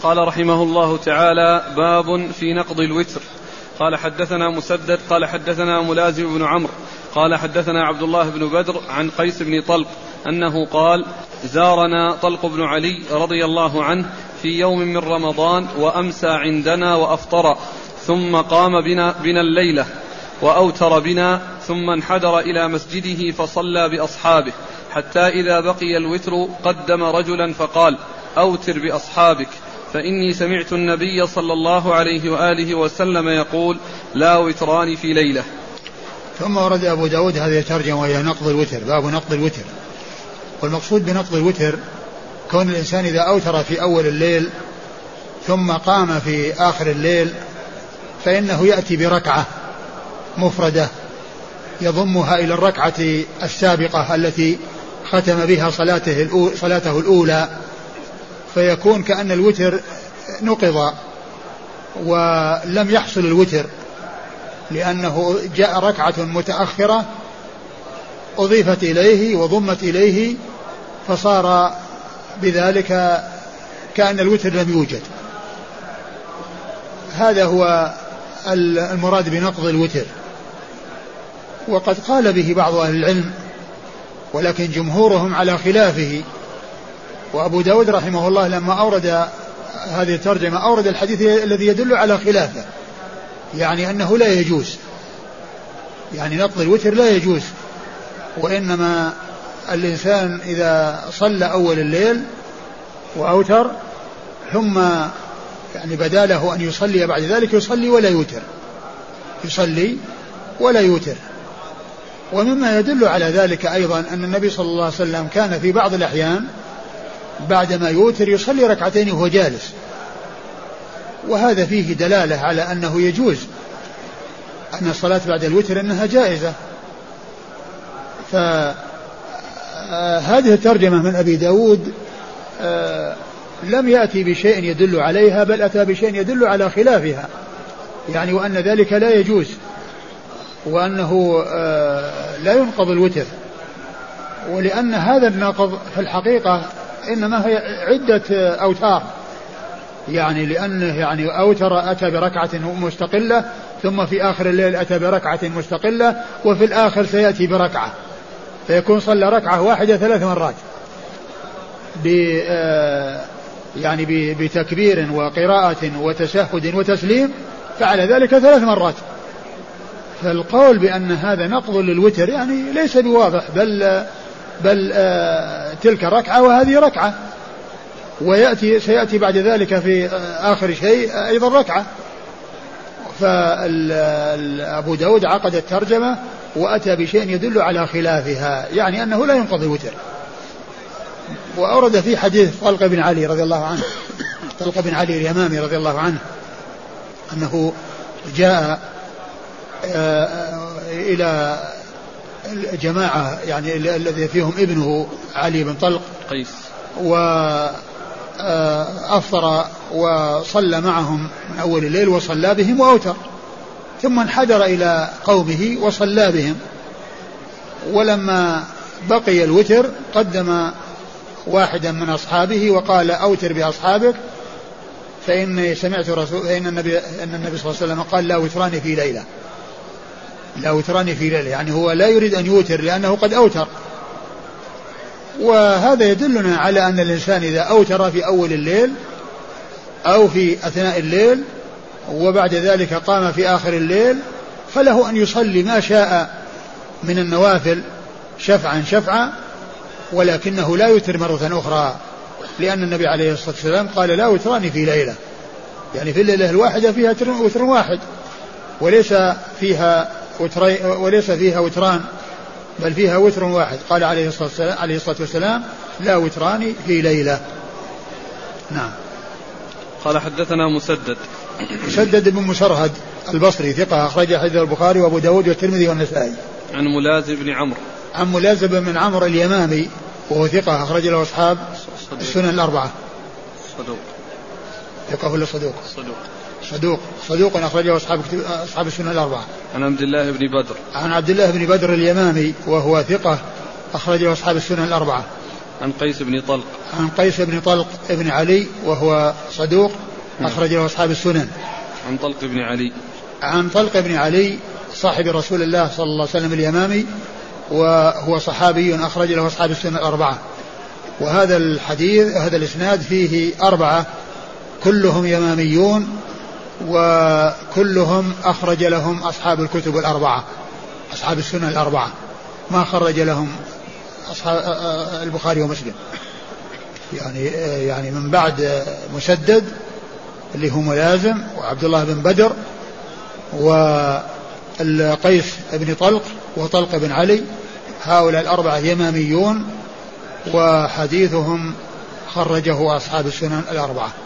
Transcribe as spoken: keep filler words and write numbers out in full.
قال رحمه الله تعالى: باب في نقض الوتر. قال حدثنا مسدد قال حدثنا ملازم بن عمرو قال حدثنا عبد الله بن بدر عن قيس بن طلق أنه قال: زارنا طلق بن علي رضي الله عنه في يوم من رمضان وأمسى عندنا وأفطر، ثم قام بنا, بنا الليلة وأوتر بنا، ثم انحدر إلى مسجده فصلى بأصحابه، حتى إذا بقي الوتر قدم رجلا فقال: أوتر بأصحابك، فإني سمعت النبي صلى الله عليه وآله وسلم يقول: لا وتران في ليلة. ثم ورد أبو داود هذه الترجمة وهي نقض الوتر، باب نقض الوتر. والمقصود بنقض الوتر كون الإنسان إذا أوتر في أول الليل ثم قام في آخر الليل فإنه يأتي بركعة مفردة يضمها إلى الركعة السابقة التي ختم بها صلاته صلاته الأولى، فيكون كأن الوتر نقض ولم يحصل الوتر، لأنه جاء ركعة متأخرة أضيفت إليه وضمت إليه، فصار بذلك كأن الوتر لم يوجد. هذا هو المراد بنقض الوتر. وقد قال به بعض أهل العلم ولكن جمهورهم على خلافه. وأبو داود رحمه الله لما أورد هذه الترجمة أورد الحديث الذي يدل على خلافه، يعني أنه لا يجوز، يعني نقض الوتر لا يجوز، وإنما الإنسان إذا صلى أول الليل وأوتر ثم يعني بدا له أن يصلي بعد ذلك يصلي ولا يوتر، يصلي ولا يوتر. ومما يدل على ذلك أيضا أن النبي صلى الله عليه وسلم كان في بعض الأحيان بعدما يوتر يصلي ركعتين وهو جالس، وهذا فيه دلالة على أنه يجوز، أن الصلاة بعد الوتر أنها جائزة. فهذه الترجمة من أبي داود لم يأتي بشيء يدل عليها، بل أتى بشيء يدل على خلافها، يعني وأن ذلك لا يجوز، وأنه لا ينقض الوتر. ولأن هذا النقض في الحقيقة إنما هي عدة أوتار، يعني لأنه يعني أوتر أتى بركعة مستقلة، ثم في آخر الليل أتى بركعة مستقلة، وفي الآخر سيأتي بركعة، فيكون صلى ركعة واحدة ثلاث مرات ب يعني بتكبير وقراءة وتشهد وتسليم، فعلى ذلك ثلاث مرات. فالقول بأن هذا نقض للوتر يعني ليس بواضح، بل بل تلك ركعة وهذه ركعة، ويأتي سيأتي بعد ذلك في آخر شيء أيضا ركعة. فأبو داود عقد الترجمة وأتى بشيء يدل على خلافها، يعني أنه لا ينقض الوتر. وأورد في حديث طلق بن علي رضي الله عنه، طلق بن علي اليمامي رضي الله عنه، أنه جاء إلى جماعة يعني الذي فيهم ابنه علي بن طلق قيس، وأفطر وصلى معهم من أول الليل وصلى بهم وأوتر، ثم انحدر إلى قومه وصلى بهم، ولما بقي الوتر قدم واحدا من أصحابه وقال: أوتر بأصحابك، فإن سمعت رسول فإن النبي أن النبي صلى الله عليه وسلم قال: لا وتران في ليلة، لا وتران في ليلة، يعني هو لا يريد أن يوتر لأنه قد أوتر. وهذا يدلنا على أن الإنسان إذا أوتر في أول الليل أو في أثناء الليل وبعد ذلك قام في آخر الليل فله أن يصلي ما شاء من النوافل شفعا شفعا، ولكنه لا يوتر مرة أخرى، لأن النبي عليه الصلاة والسلام قال: لا وتران في ليلة، يعني في الليلة الواحدة فيها وتر واحد، وليس فيها وتري وليس فيها وتران، بل فيها وتر واحد. قال عليه الصلاة والسلام, عليه الصلاة والسلام: لا وتران في ليلة. نعم. قال حدثنا مسدد مسدد بن مسرهد البصري ثقة، أخرج حديث البخاري وأبو داود والترمذي والنسائي. عن ملازم بن عمرو عن ملازم بن عمرو اليمامي وهو ثقة، أخرج له أصحاب السنن الأربعة. صدوق ثقة ولا صدوق؟ صدوق صدوق صدوق أخرجه أصحاب أصحاب السنن الأربعة. عن عبد الله بن بدر عن عبد الله بن بدر اليمامي وهو ثقة، أخرجه أصحاب السنن الأربعة. عن قيس بن طلق عن قيس بن طلق ابن علي وهو صدوق أخرج له أصحاب السنن. عن طلق بن علي عن طلق بن علي صاحب رسول الله صلى الله عليه وسلم اليمامي وهو صحابي أخرج له أصحاب السنن الأربعة. وهذا الحديث هذا الإسناد فيه أربعة كلهم يماميون وكلهم أخرج لهم أصحاب الكتب الأربعة أصحاب السنن الأربعة ما خرج لهم أصحاب البخاري ومسلم يعني يعني من بعد مسدد اللي هو ملازم وعبد الله بن بدر والقيس بن طلق وطلق بن علي هؤلاء الأربعة يماميون وحديثهم خرجه أصحاب السنن الأربعة.